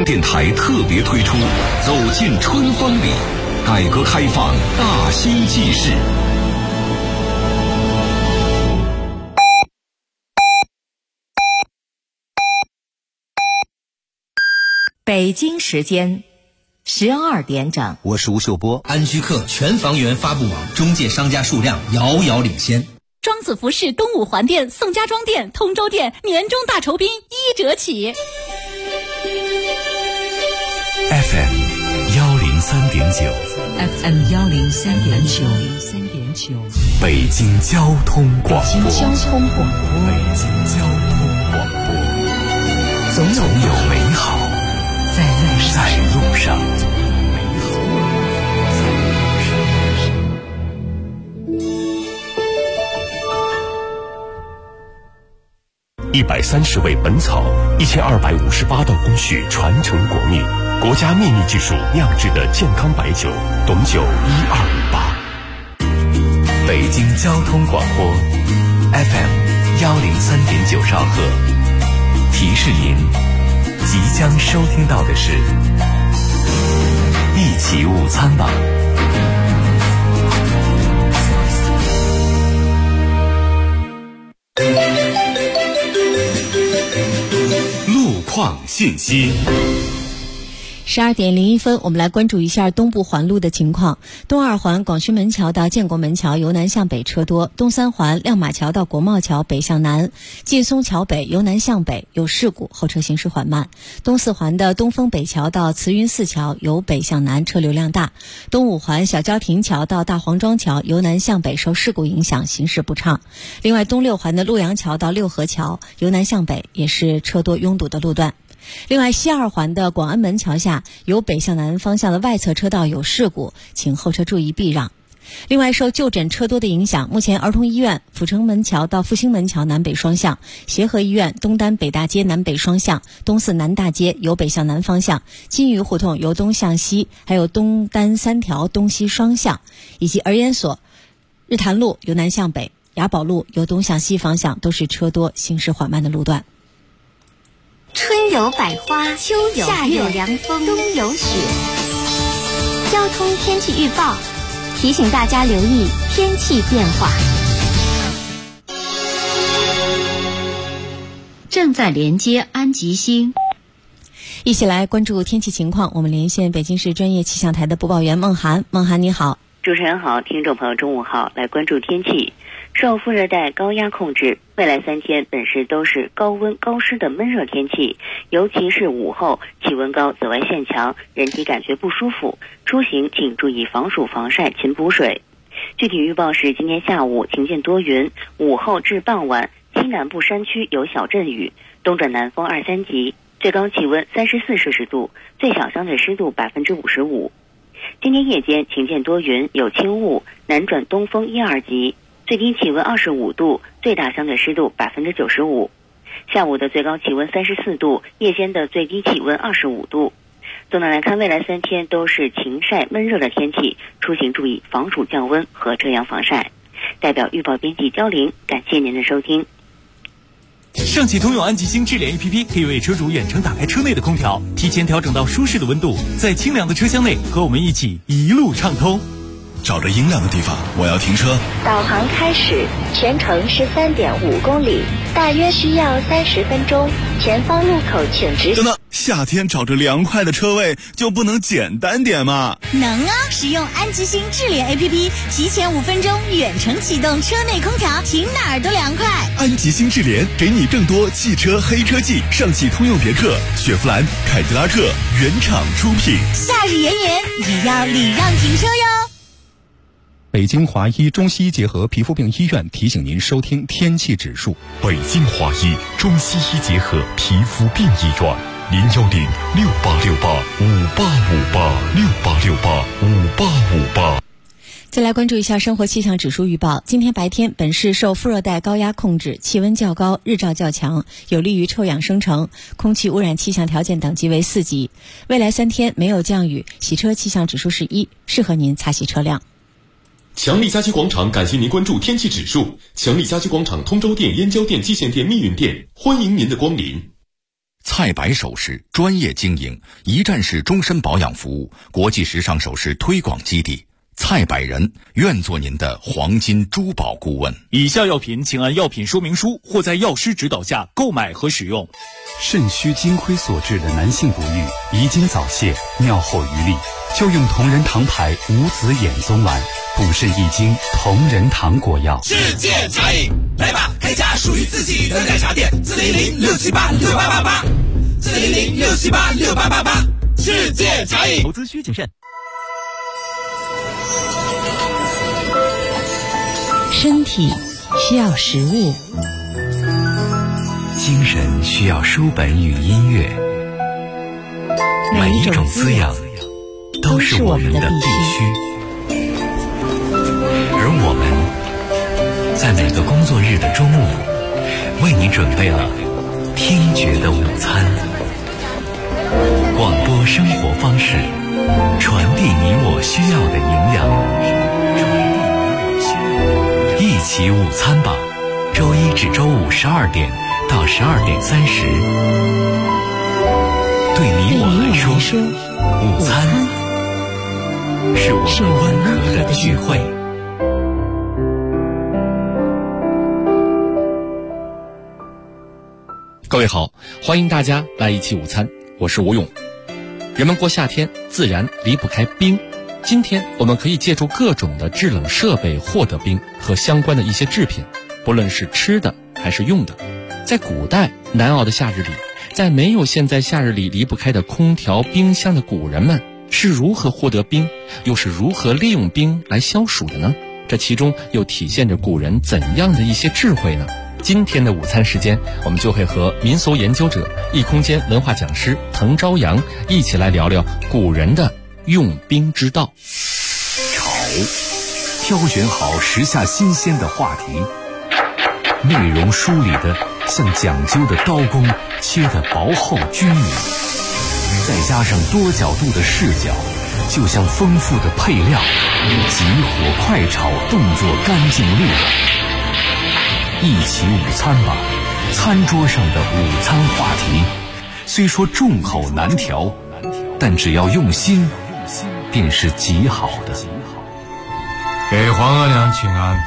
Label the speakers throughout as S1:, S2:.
S1: 电台特别推出走进春风里，改革开放大新纪事。
S2: 北京时间12点整，
S3: 我是吴秀波。
S4: 安居客全房源发布网中介商家数量遥遥领先。
S5: 庄子服饰东五环店、宋家庄店、通州店年终大酬宾1折起。
S1: FM 103.9
S2: FM 103.9
S1: 北京交通广播。
S2: 北京交通广播，总有美好在路上。
S6: 130味本草，1258道工序传承国秘，国家秘密技术酿制的健康白酒，董酒1258。
S1: 北京交通广播 FM 103.9兆赫，提示您即将收听到的是一起午餐吧。路况信息。
S7: 12点01分，我们来关注一下东部环路的情况。东二环广渠门桥到建国门桥由南向北车多，东三环亮马桥到国贸桥北向南，劲松桥北由南向北有事故，后车行驶缓慢。东四环的东风北桥到慈云寺桥由北向南，车流量大。东五环小郊亭桥到大黄庄桥由南向北受事故影响，行驶不畅。另外，东六环的陆阳桥到六合桥由南向北也是车多拥堵的路段。另外，西二环的广安门桥下由北向南方向的外侧车道有事故，请后车注意避让。另外，受就诊车多的影响，目前儿童医院阜成门桥到复兴门桥南北双向，协和医院东单北大街南北双向，东四南大街由北向南方向，金鱼胡同由东向西，还有东单3条东西双向，以及儿研所日坛路由南向北，雅宝路由东向西方向，都是车多行驶缓慢的路段。
S8: 春有百花，秋有夏有凉风，冬有雪。交通天气预报提醒大家留意天气变化。
S2: 正在连接安吉星，
S7: 一起来关注天气情况。我们连线北京市专业气象台的播报员孟涵。孟涵你好。
S9: 主持人好，听众朋友中午好，来关注天气。受副热带高压控制，未来3天本市都是高温高湿的闷热天气，尤其是午后气温高，紫外线强，人体感觉不舒服，出行请注意防暑防晒勤补水。具体预报是今天下午晴见多云，午后至傍晚西南部山区有小阵雨，东转南风2、3级，最高气温34摄氏度，最小相对湿度55%。今天夜间晴见多云，有轻雾，南转东风1、2级，最低气温25度，最大相对湿度95%。下午的最高气温34度，夜间的最低气温25度。总的来看，未来3天都是晴晒闷热的天气，出行注意防暑降温和遮阳防晒。代表预报编辑焦玲，感谢您的收听。
S10: 上汽通用安吉星智联 APP 可以为车主远程打开车内的空调，提前调整到舒适的温度，在清凉的车厢内和我们一起一路畅通。
S11: 找着阴凉的地方，我要停车。
S8: 导航开始，全程13.5公里，大约需要30分钟。前方路口请直行。
S11: 等等，夏天找着凉快的车位就不能简单点吗？
S5: 能啊！使用安吉星智联 APP， 提前5分钟远程启动车内空调，停哪儿都凉快。
S11: 安吉星智联给你更多汽车黑科技，上汽通用别克、雪佛兰、凯迪拉克原厂出品。
S5: 夏日炎炎，也要礼让停车哟。
S12: 北京华医中西医结合皮肤病医院提醒您收听天气指数。
S6: 北京华医中西医结合皮肤病医院，0106868585858，68685858。
S7: 再来关注一下生活气象指数预报。今天白天，本市受副热带高压控制，气温较高，日照较强，有利于臭氧生成，空气污染气象条件等级为4级。未来3天没有降雨，洗车气象指数是1，适合您擦洗车辆。
S6: 强力家居广场感谢您关注天气指数。强力家居广场通州店、燕郊店、蓟县店、密云店，欢迎您的光临。
S3: 菜百首饰专业经营，一站式终身保养服务，国际时尚首饰推广基地。菜百人愿做您的黄金珠宝顾问。
S10: 以下药品请按药品说明书或在药师指导下购买和使用。
S13: 肾虚金亏所致的男性不育、遗精早泄、尿后余力，就用同仁堂牌无子衍宗丸，补肾益精同仁堂果药。
S14: 世界茶饮，来吧，开家属于自己的奶茶店，400-678-6888，400-678-6888，世界茶饮。
S10: 投资需谨慎。
S7: 身体需要食物，
S1: 精神需要书本与音乐，每一种滋养都是我们的必须。而我们在每个工作日的中午，为你准备了听觉的午餐。广播生活方式，传递你我需要的营养。一起午餐吧，周一至周五12点到12点30。对你我来说，午餐是我们温和的聚会。
S15: 各位好，欢迎大家来一起午餐，我是吴勇。人们过夏天自然离不开冰，今天我们可以借助各种的制冷设备获得冰和相关的一些制品，不论是吃的还是用的。在古代难熬的夏日里，在没有现在夏日里离不开的空调冰箱的古人们是如何获得冰，又是如何利用冰来消暑的呢？这其中又体现着古人怎样的一些智慧呢？今天的午餐时间，我们就会和民俗研究者、异空间文化讲师滕朝阳一起来聊聊古人的用冰之道。
S1: 炒，挑选好时下新鲜的话题，内容梳理的像讲究的刀工，切得薄厚均匀，再加上多角度的视角，就像丰富的配料，急火快炒，动作干净利落。一起午餐吧，餐桌上的午餐话题，虽说众口难调，但只要用心，便是极好的。
S16: 给皇额娘请安。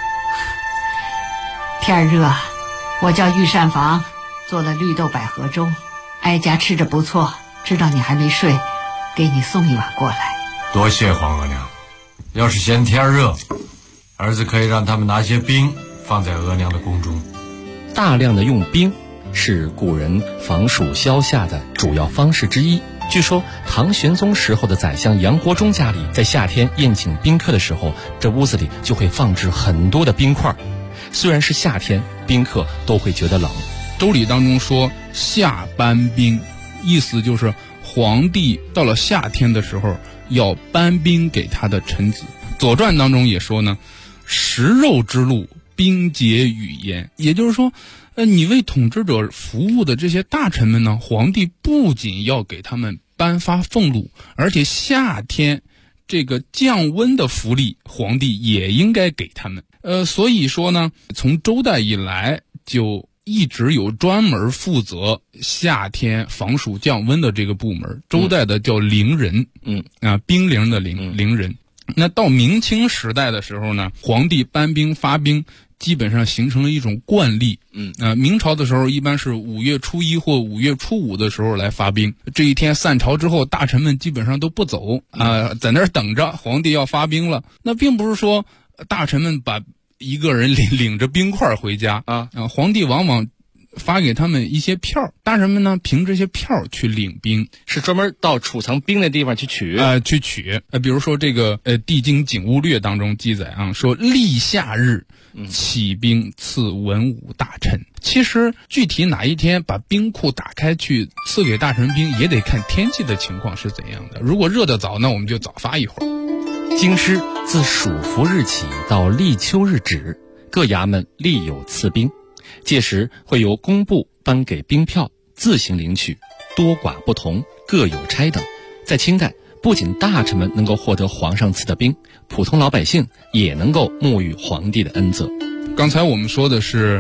S17: 天热，我叫御膳房做了绿豆百合粥，哀家吃着不错，知道你还没睡，给你送一碗过来。
S16: 多谢皇额娘。要是嫌天热，儿子可以让他们拿些冰放在额娘的宫中。
S15: 大量的用冰是古人防暑消夏的主要方式之一。据说唐玄宗时候的宰相杨国忠家里，在夏天宴请宾客的时候，这屋子里就会放置很多的冰块。虽然是夏天，宾客都会觉得冷。
S18: 周礼当中说夏搬冰，意思就是皇帝到了夏天的时候要搬冰给他的臣子。左传当中也说呢，食肉之禄，冰结语焉，也就是说你为统治者服务的这些大臣们呢，皇帝不仅要给他们颁发俸禄，而且夏天这个降温的福利，皇帝也应该给他们。所以说呢，从周代以来就一直有专门负责夏天防暑降温的这个部门，周代的叫陵人，冰陵的陵人。那到明清时代的时候呢，皇帝颁冰发冰基本上形成了一种惯例。明朝的时候一般是5月初1或5月初5的时候来发冰。这一天散朝之后，大臣们基本上都不走在那儿等着皇帝要发冰了。那并不是说大臣们把一个人领着冰块回家皇帝往往发给他们一些票，大臣们呢凭这些票去领冰，
S15: 是专门到储藏冰的地方去取
S18: 比如说这个《帝京景物略》当中记载说立夏日起冰赐文武大臣。其实具体哪一天把冰库打开去赐给大臣冰，也得看天气的情况是怎样的。如果热得早，那我们就早发一会儿。
S15: 京师自暑伏日起到立秋日止，各衙门立有赐冰，届时会由工部颁给冰票，自行领取，多寡不同，各有差等。在清代，不仅大臣们能够获得皇上赐的冰，普通老百姓也能够沐浴皇帝的恩泽。
S18: 刚才我们说的是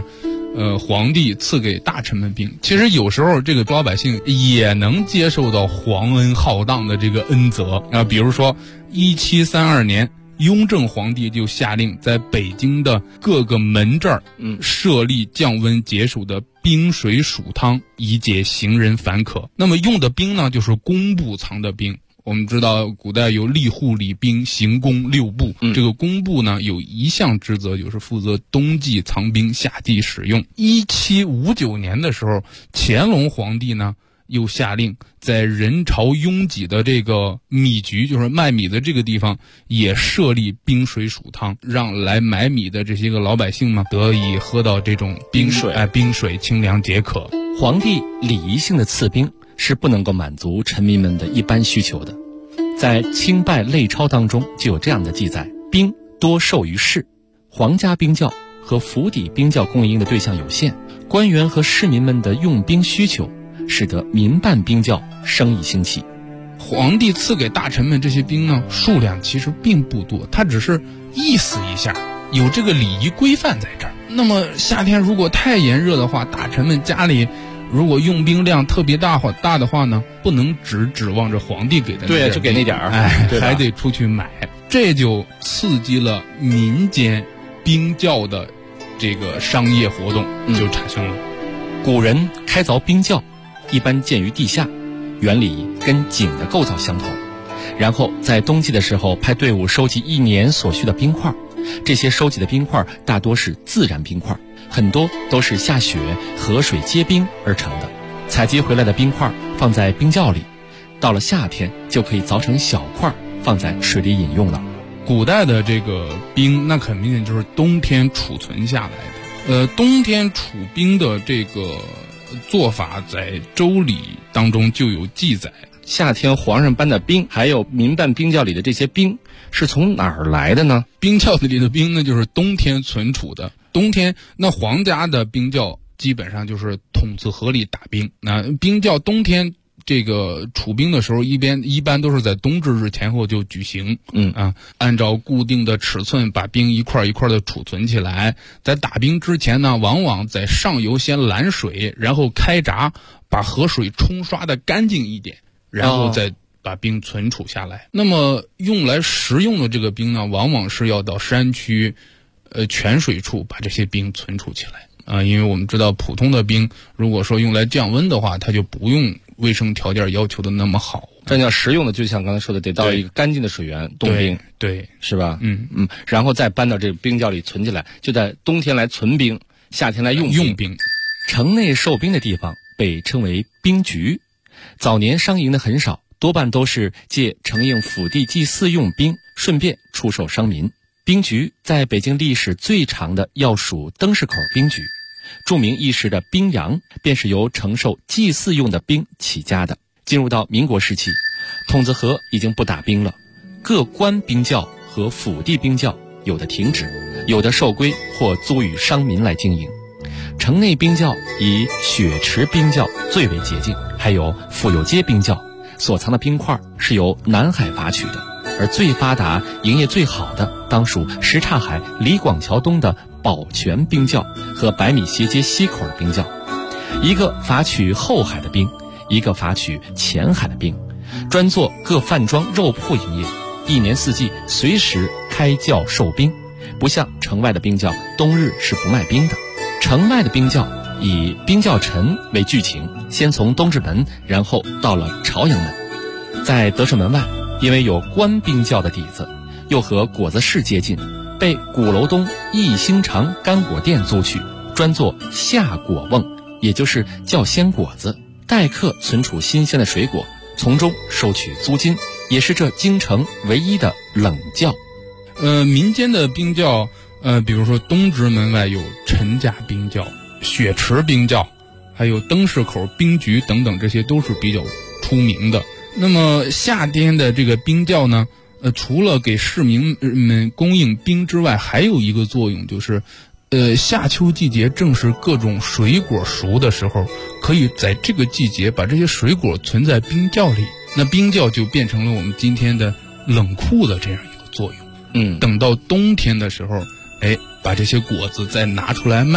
S18: 皇帝赐给大臣们兵。其实有时候这个老百姓也能接受到皇恩浩荡的这个恩泽啊，比如说1732年。雍正皇帝就下令在北京的各个门镇设立降温解暑的冰水暑汤，以解行人烦渴。那么用的兵呢，就是工部藏的兵。我们知道古代有吏户、礼兵、刑工6部，这个工部呢有一项职责，就是负责冬季藏兵，夏季使用。1759年的时候，乾隆皇帝呢又下令在人潮拥挤的这个米局，就是卖米的这个地方，也设立冰水暑汤，让来买米的这些个老百姓呢得以喝到这种冰水清凉解渴。
S15: 皇帝礼仪性的赐兵是不能够满足臣民们的一般需求的。在清拜类钞当中就有这样的记载：兵多授于士，皇家兵教和府邸兵教供应的对象有限，官员和市民们的用兵需求使得民办兵教生意兴起。
S18: 皇帝赐给大臣们这些兵呢，数量其实并不多，他只是意思一下，有这个礼仪规范在这儿。那么夏天如果太炎热的话，大臣们家里如果用兵量特别大的话呢，不能只指望着皇帝给的那点，
S15: 对，就给那点儿，
S18: 还得出去买，这就刺激了民间兵教的这个商业活动就产生了。
S15: 古人开凿兵教一般建于地下，原理跟井的构造相同，然后在冬季的时候派队伍收集1年所需的冰块，这些收集的冰块大多是自然冰块，很多都是下雪河水结冰而成的。采集回来的冰块放在冰窖里，到了夏天就可以凿成小块放在水里饮用了。
S18: 古代的这个冰那肯定就是冬天储存下来的，冬天储冰的这个做法在周礼当中就有记载。
S15: 夏天皇上颁的冰还有民办兵教里的这些冰是从哪儿来的呢？
S18: 兵教里的冰呢，就是冬天存储的。冬天那皇家的兵教基本上就是筒子河里打冰，那兵教冬天这个储兵的时候一般都是在冬至日前后就举行，按照固定的尺寸把冰一块一块的储存起来。在打冰之前呢，往往在上游先拦水，然后开闸把河水冲刷的干净一点，然后再把冰存储下来。那么用来食用的这个冰呢，往往是要到山区泉水处把这些冰存储起来因为我们知道普通的冰如果说用来降温的话，它就不用卫生条件要求的那么好。
S15: 这要食用的，就像刚才说的，得到一个干净的水源冻冰，
S18: 对，
S15: 是吧？然后再搬到这个冰窖里存起来，就在冬天来存冰，夏天来用冰。城内授兵的地方被称为兵局。早年商营的很少，多半都是借承应府地祭祀用兵，顺便出售商民。兵局在北京历史最长的要数灯市口兵局。著名一时的兵洋便是由承受祭祀用的兵起家的。进入到民国时期，筒子河已经不打兵了，各官兵教和府地兵教有的停止，有的受归或租与商民来经营。城内兵教以雪池兵教最为洁净，还有府有街兵教所藏的冰块是由南海伐取的，而最发达营业最好的当属什刹海李广桥东的宝泉兵教和百米斜街西口的兵教，一个伐取后海的兵，一个伐取前海的兵，专做各饭庄肉铺营业，一年四季随时开教授兵，不像城外的兵教冬日是不卖兵的。城外的兵教以兵教晨为剧情，先从东直门，然后到了朝阳门。在德胜门外，因为有官兵教的底子，又和果子市接近，被鼓楼东益兴长干果店租去，专做夏果瓮，也就是叫鲜果子，待客存储新鲜的水果，从中收取租金，也是这京城唯一的冷教。
S18: 民间的兵教比如说东直门外有陈家兵教、雪池兵教，还有灯市口兵局等等，这些都是比较出名的。那么夏天的这个兵教呢，除了给市民们供应兵之外，还有一个作用，就是夏秋季节正是各种水果熟的时候，可以在这个季节把这些水果存在冰窖里，那冰窖就变成了我们今天的冷库的这样一个作用。等到冬天的时候，把这些果子再拿出来卖，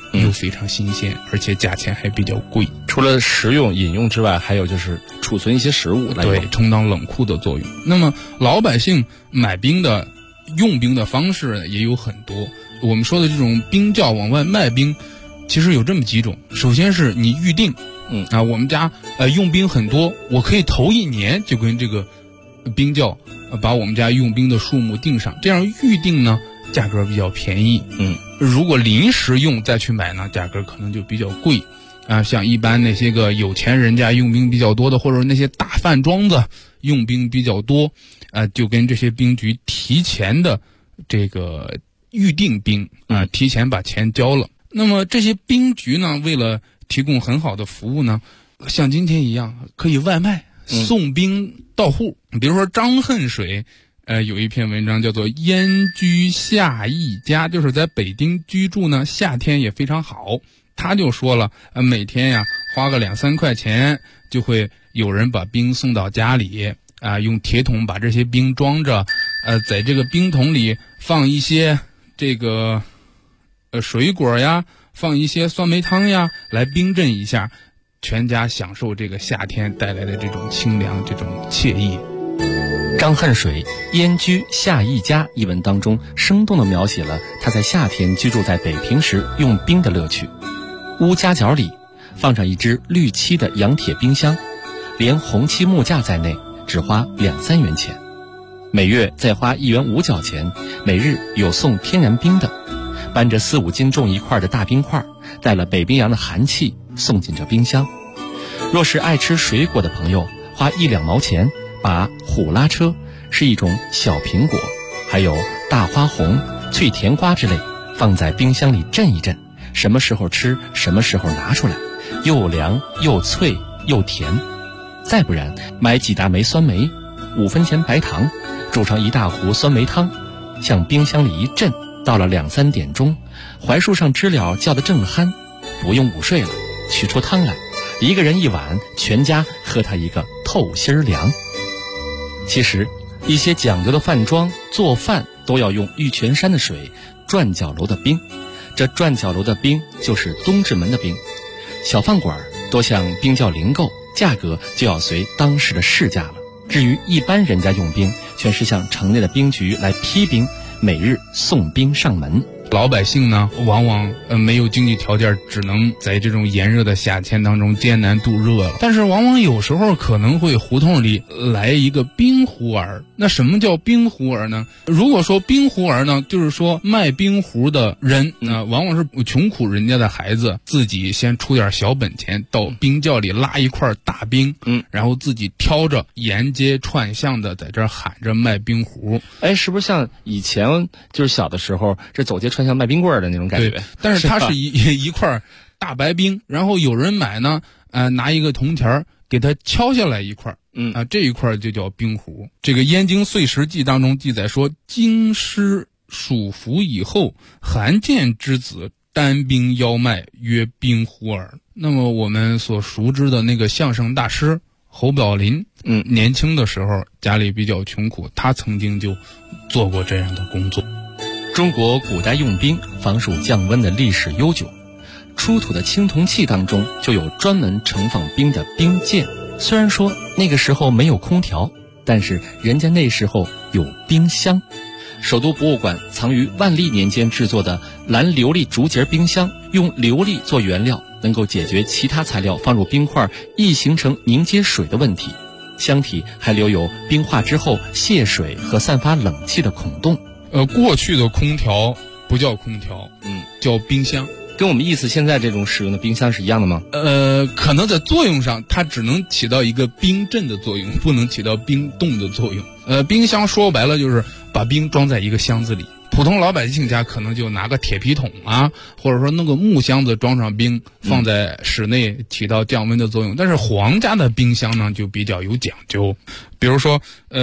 S18: 又非常新鲜，而且价钱还比较贵。
S15: 除了食用饮用之外，还有就是储存一些食物来用，
S18: 对，充当冷库的作用。那么老百姓买冰的用冰的方式也有很多。我们说的这种冰窖往外卖冰，其实有这么几种。首先是你预定，我们家用冰很多，我可以头1年就跟这个冰窖把我们家用冰的数目定上，这样预定呢价格比较便宜。如果临时用再去买呢，价格可能就比较贵。像一般那些个有钱人家用冰比较多的，或者那些大饭庄子用冰比较多，就跟这些冰局提前的这个预定冰提前把钱交了。那么这些冰局呢，为了提供很好的服务呢，像今天一样可以外卖送冰到户。比如说张恨水有一篇文章叫做燕居夏一家，就是在北京居住呢，夏天也非常好。他就说了，每天呀花个2-3块钱，就会有人把冰送到家里，用铁桶把这些冰装着，在这个冰桶里放一些这个水果呀，放一些酸梅汤呀，来冰镇一下，全家享受这个夏天带来的这种清凉，这种惬意。
S15: 张恨水《燕居夏一家》一文当中，生动地描写了他在夏天居住在北平时用冰的乐趣。屋夹角里放上一只绿漆的洋铁冰箱，连红漆木架在内，只花2-3元钱。每月再花1元5角钱，每日有送天然冰的，搬着4-5斤重一块的大冰块，带了北冰洋的寒气送进这冰箱。若是爱吃水果的朋友，花1-2毛钱，把虎拉车是一种小苹果，还有大花红、脆甜瓜之类，放在冰箱里镇一镇，什么时候吃什么时候拿出来，又凉又脆又甜。再不然买几大枚酸梅，5分钱白糖，煮成一大壶酸梅汤，向冰箱里一镇，到了2-3点钟，槐树上知了叫得正酣，不用午睡了，取出汤来，一个人1碗，全家喝它一个透心凉。其实一些讲究的饭庄做饭都要用玉泉山的水，转角楼的冰。这转角楼的冰就是东直门的冰。小饭馆多向冰窖零购，价格就要随当时的市价了。至于一般人家用冰，全是向城内的冰局来批冰，每日送冰上门。
S18: 老百姓呢，往往没有经济条件，只能在这种炎热的夏天当中艰难度热了。但是往往有时候可能会胡同里来一个冰壶儿。那什么叫冰壶儿呢？如果说冰壶儿呢，就是说卖冰壶的人往往是穷苦人家的孩子，自己先出点小本钱，到冰窖里拉一块大冰，然后自己挑着沿街串巷的在这儿喊着卖冰壶。
S15: 是不是像以前就是小的时候，这走街串巷卖冰棍的那种感觉？
S18: 对，但是它是一块大白冰，然后有人买呢，拿一个铜钱给它敲下来一块，这一块就叫冰壶。这个《燕京岁时记》当中记载说，京师蜀服以后，罕见之子单冰邀卖，曰冰壶耳。那么我们所熟知的那个相声大师侯宝林，年轻的时候家里比较穷苦，他曾经就做过这样的工作。
S15: 中国古代用冰防暑降温的历史悠久，出土的青铜器当中就有专门盛放冰的冰鉴。虽然说那个时候没有空调，但是人家那时候有冰箱。首都博物馆藏于万历年间制作的蓝琉璃竹节冰箱，用琉璃做原料，能够解决其他材料放入冰块易形成凝结水的问题。箱体还留有冰化之后泄水和散发冷气的孔洞。
S18: 过去的空调不叫空调，叫冰箱，
S15: 跟我们意思现在这种使用的冰箱是一样的吗？
S18: 可能在作用上它只能起到一个冰镇的作用，不能起到冰冻的作用。冰箱说白了就是把冰装在一个箱子里，普通老百姓家可能就拿个铁皮桶啊，或者说弄个木箱子装上冰，放在室内起到降温的作用。但是皇家的冰箱呢就比较有讲究，比如说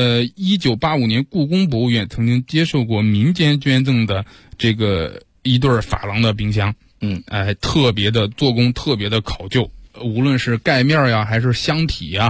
S18: 1985年故宫博物院曾经接受过民间捐赠的这个一对珐琅的冰箱，特别的做工特别的考究，无论是盖面呀还是箱体呀，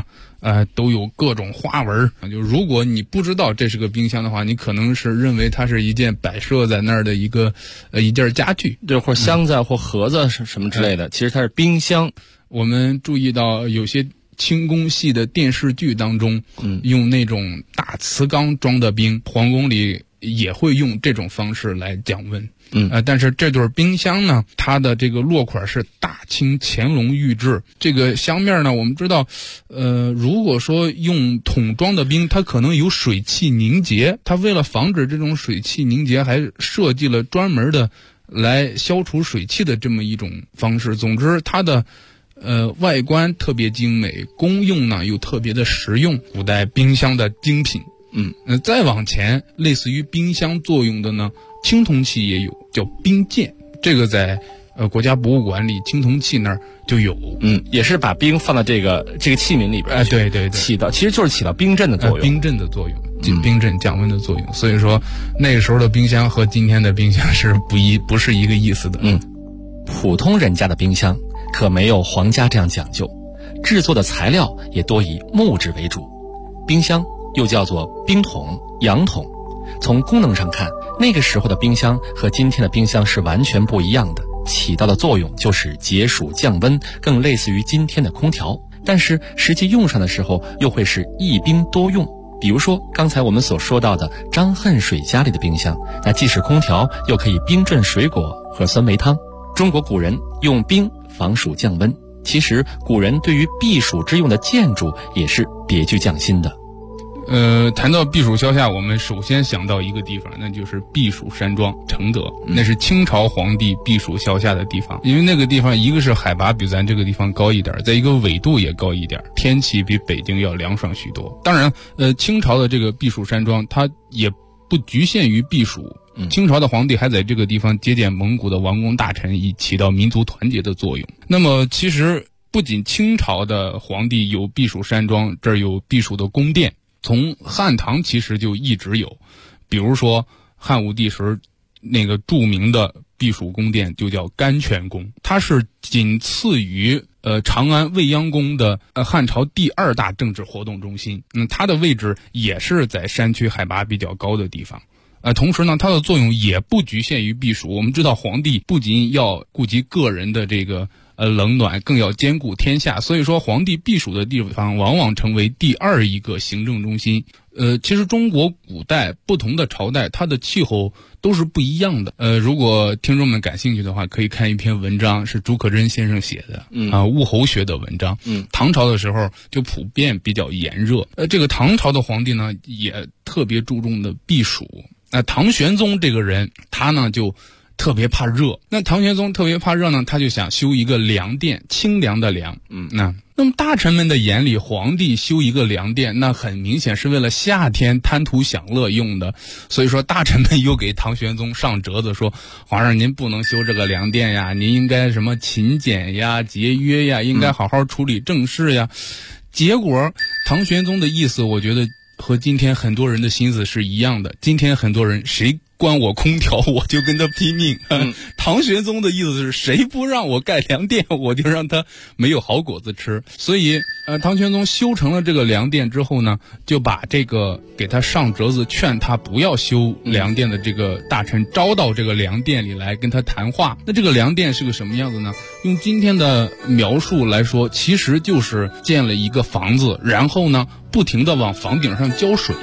S18: 都有各种花纹。就如果你不知道这是个冰箱的话，你可能是认为它是一件摆设在那儿的一件家具，
S15: 对，或箱子或盒子什么之类的，其实它是冰箱。
S18: 我们注意到有些清宫戏的电视剧当中，用那种大瓷缸装的冰，皇宫里也会用这种方式来降温。但是这对冰箱呢，它的这个落款是大清乾隆御制。这个箱面呢，我们知道，如果说用桶装的冰，它可能有水汽凝结，它为了防止这种水汽凝结，还设计了专门的来消除水汽的这么一种方式。总之，它的外观特别精美，功用呢又特别的实用，古代冰箱的精品。再往前，类似于冰箱作用的呢，青铜器也有，叫冰鉴，这个在国家博物馆里青铜器那儿就有。
S15: 也是把冰放到这个器皿里边。
S18: 对，
S15: 其实就是起到冰镇的作用。
S18: 冰镇的作用，冰镇降温的作用。所以说那个时候的冰箱和今天的冰箱是不是一个意思的。
S15: 普通人家的冰箱可没有皇家这样讲究，制作的材料也多以木质为主。冰箱又叫做冰桶、阳桶。从功能上看，那个时候的冰箱和今天的冰箱是完全不一样的，起到的作用就是解暑降温，更类似于今天的空调。但是实际用上的时候，又会是一冰多用。比如说刚才我们所说到的张恨水家里的冰箱，那既是空调，又可以冰镇水果和酸梅汤。中国古人用冰防暑降温，其实古人对于避暑之用的建筑也是别具匠心的。
S18: 谈到避暑消夏，我们首先想到一个地方，那就是避暑山庄承德，那是清朝皇帝避暑消夏的地方。因为那个地方一个是海拔比咱这个地方高一点，再一个纬度也高一点，天气比北京要凉爽许多。当然清朝的这个避暑山庄它也不局限于避暑，清朝的皇帝还在这个地方接见蒙古的王公大臣，以起到民族团结的作用。那么其实不仅清朝的皇帝有避暑山庄，这儿有避暑的宫殿，从汉唐其实就一直有。比如说汉武帝时那个著名的避暑宫殿就叫甘泉宫，它是仅次于长安未央宫的汉朝第2大政治活动中心。它的位置也是在山区海拔比较高的地方。同时呢，它的作用也不局限于避暑。我们知道皇帝不仅要顾及个人的这个冷暖，更要兼顾天下，所以说皇帝避暑的地方往往成为第2一个行政中心。其实中国古代不同的朝代它的气候都是不一样的。如果听众们感兴趣的话，可以看一篇文章，是竺可桢先生写的物候学的文章。唐朝的时候就普遍比较炎热。这个唐朝的皇帝呢也特别注重的避暑。唐玄宗这个人他呢就特别怕热。那唐玄宗特别怕热呢，他就想修一个凉殿，清凉的凉。那么大臣们的眼里，皇帝修一个凉殿，那很明显是为了夏天贪图享乐用的。所以说大臣们又给唐玄宗上折子说，皇上您不能修这个凉殿呀，您应该什么勤俭呀、节约呀，应该好好处理政事呀。结果唐玄宗的意思，我觉得和今天很多人的心思是一样的。今天很多人谁关我空调我就跟他拼命。唐玄宗的意思是谁不让我盖凉殿，我就让他没有好果子吃。所以唐玄宗修成了这个凉殿之后呢，就把这个给他上折子劝他不要修凉殿的这个大臣招到这个凉殿里来跟他谈话。那这个凉殿是个什么样子呢？用今天的描述来说，其实就是建了一个房子，然后呢不停地往房顶上浇水。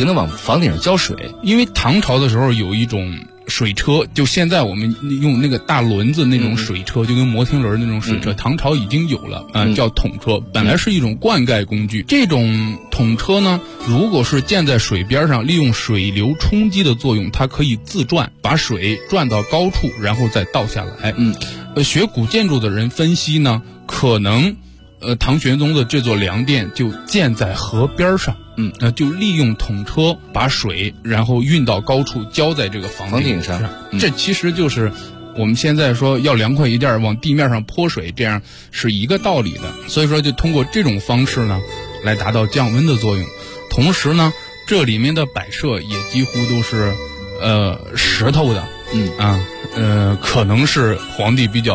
S18: 因为唐朝的时候有一种水车，就现在我们用那个大轮子那种水车，就跟摩天轮那种水车，唐朝已经有了，叫桶车，本来是一种灌溉工具。这种桶车呢，如果是建在水边上，利用水流冲击的作用，它可以自转，把水转到高处，然后再倒下来。学古建筑的人分析呢，可能唐玄宗的这座凉殿就建在河边上。就利用桶车把水然后运到高处，浇在这个房顶上。这其实就是我们现在说要凉快一点往地面上泼水，这样是一个道理的。所以说就通过这种方式呢来达到降温的作用。同时呢这里面的摆设也几乎都是石头的。可能是皇帝比较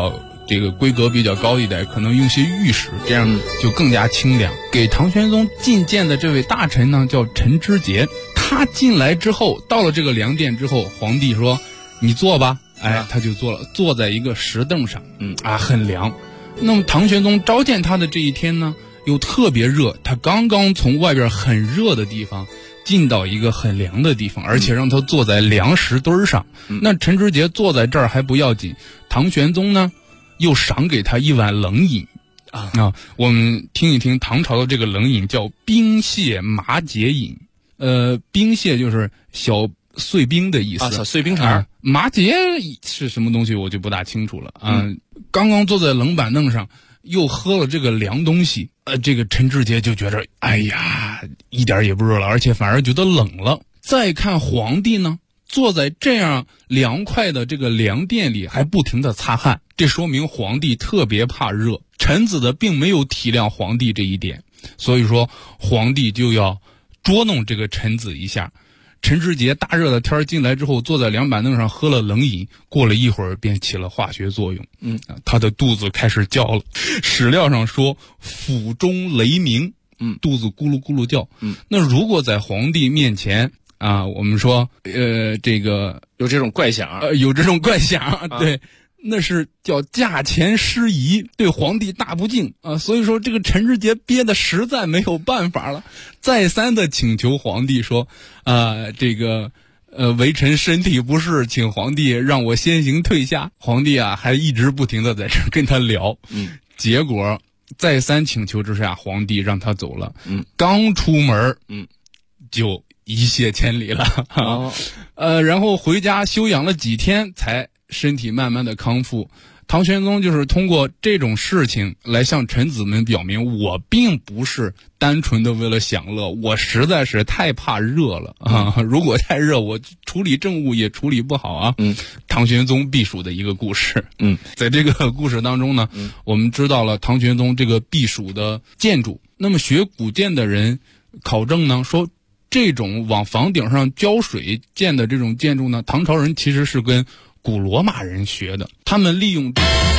S18: 这个规格比较高一点，可能用些玉石，这样就更加清凉。给唐玄宗觐见的这位大臣呢，叫陈知节。他进来之后，到了这个凉殿之后，皇帝说：“你坐吧。”哎，他就坐了，坐在一个石凳上，很凉。那么唐玄宗召见他的这一天呢，又特别热，他刚刚从外边很热的地方进到一个很凉的地方，而且让他坐在凉石墩上。那陈知节坐在这儿还不要紧，唐玄宗呢又赏给他一碗冷饮啊。我们听一听唐朝的这个冷饮叫冰屑麻结饮。冰屑就是小碎冰的意思
S15: 小碎冰碴。
S18: 麻结是什么东西我就不大清楚了刚刚坐在冷板凳上又喝了这个凉东西，这个陈知节就觉得哎呀一点也不热了，而且反而觉得冷了。再看皇帝呢，坐在这样凉快的这个凉殿里还不停地擦汗，这说明皇帝特别怕热。臣子的并没有体谅皇帝这一点，所以说皇帝就要捉弄这个臣子一下。陈知节大热的天进来之后，坐在凉板凳上喝了冷饮，过了一会儿便起了化学作用，他的肚子开始叫了。史料上说腹中雷鸣，肚子咕噜咕噜叫。那如果在皇帝面前我们说这个
S15: 有这种怪响，
S18: 对，那是叫驾前失仪，对皇帝大不敬所以说这个陈知节憋得实在没有办法了，再三的请求皇帝说这个微臣身体不适，请皇帝让我先行退下。皇帝还一直不停的在这跟他聊，结果再三请求之下，皇帝让他走了。刚出门就一泻千里了然后回家休养了几天才身体慢慢的康复。唐玄宗就是通过这种事情来向臣子们表明，我并不是单纯的为了享乐，我实在是太怕热了如果太热，我处理政务也处理不好唐玄宗避暑的一个故事。在这个故事当中呢，我们知道了唐玄宗这个避暑的建筑。那么学古建的人考证呢，说这种往房顶上浇水建的这种建筑呢，唐朝人其实是跟古罗马人学的，他们利用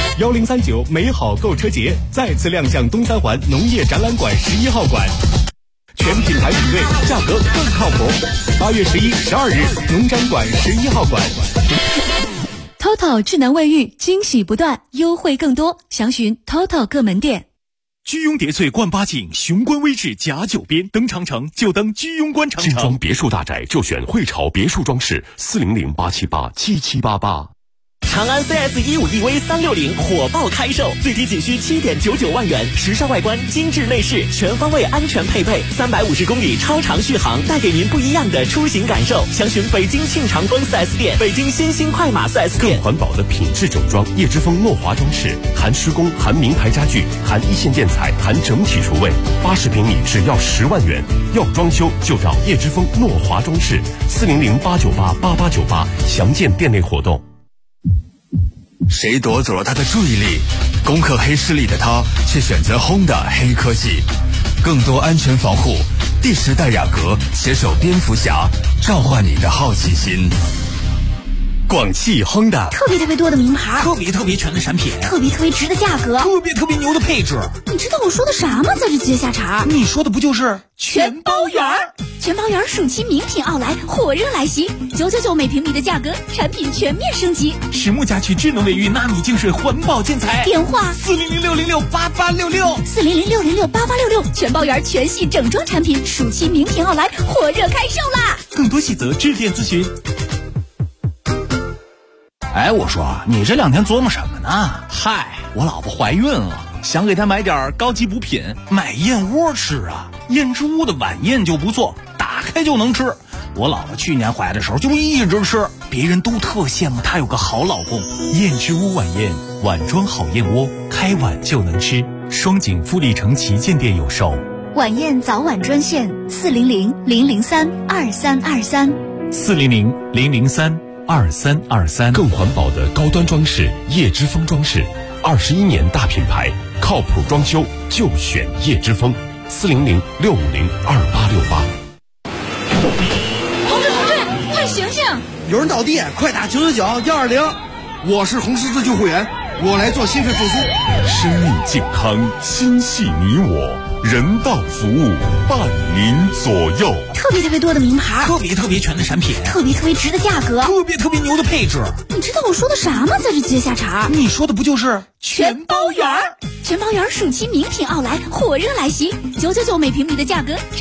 S11: 1039美好购车节再次亮相东三环农业展览馆11号馆，全品牌比对，价格更靠谱。8月11、12日，农展馆11号馆。
S5: TOTO 智能卫浴，惊喜不断，优惠更多，详询 TOTO 各门店。
S10: 居庸叠翠冠八景，雄关威志甲9边，登长城就登居庸关长城。
S6: 精装别墅大宅就选汇潮别墅装饰，400-878-7788。
S19: 长安 CS15EV 360火爆开售，最低仅需7.99万元，时尚外观，精致内饰，全方位安全配备，350公里超长续航，带给您不一样的出行感受。详询北京庆长丰 4S 店、北京新兴快马 4S 店。
S6: 更环保的品质整装，叶之峰诺华装饰，含施工，含名牌家具，含一线建材，含整体厨卫，80平米只要10万元。要装修就找叶之峰诺华装饰，400-898-8898，详见店内活动。
S3: 谁夺走了他的注意力？攻克黑势力的他却选择 Honda 黑科技，更多安全防护。第10代雅阁携手蝙蝠侠，召唤你的好奇心。广汽 Honda，
S5: 特别多的名牌，
S14: 特别全的产品，
S5: 特别值的价格，
S14: 特别牛的配置。
S5: 你知道我说的啥吗？在这接下茬，
S14: 你说的不就是全包圆？
S5: 全包圆暑期名品奥莱火热来袭，999每平米的价格，产品全面升级。
S10: 实木家居智能卫浴纳米净水环保建材，
S5: 电话
S14: 400-606-8866，400-606-8866，
S5: 全包圆全系整装产品，暑期名品奥莱火热开售啦！
S10: 更多细则致电咨询。
S14: 哎，我说你这2天琢磨什么呢？嗨，我老婆怀孕了，想给她买点高级补品，买燕窝吃啊。燕之屋的晚宴就不错，打开就能吃。我老婆去年怀的时候就一直吃，别人都特羡慕她有个好老公。
S10: 燕之屋晚宴，碗装好燕窝，开碗就能吃。双井富力城旗舰店有售。
S5: 晚宴早晚专线
S6: 400-003-2323，400-003-2323。更环保的高端装饰，叶之峰装饰，21年大品牌，靠谱装修就选叶之峰，400-650-2868。
S5: 同志，快醒醒！
S20: 有人倒地，快打999-120。我是红十字救护员， 我来做心肺复苏。
S6: 生命健康，心系你我，人道服务伴您左右。
S5: 特别多的名牌，
S10: 特别全的产品，
S5: 特别值的价格，
S10: 特别牛的配置。
S5: 你知道我说的啥吗？在这接下茬，
S10: 你说的不就是全包圆？
S5: 全包圆暑期名品奥莱火热来袭，999每平米的价格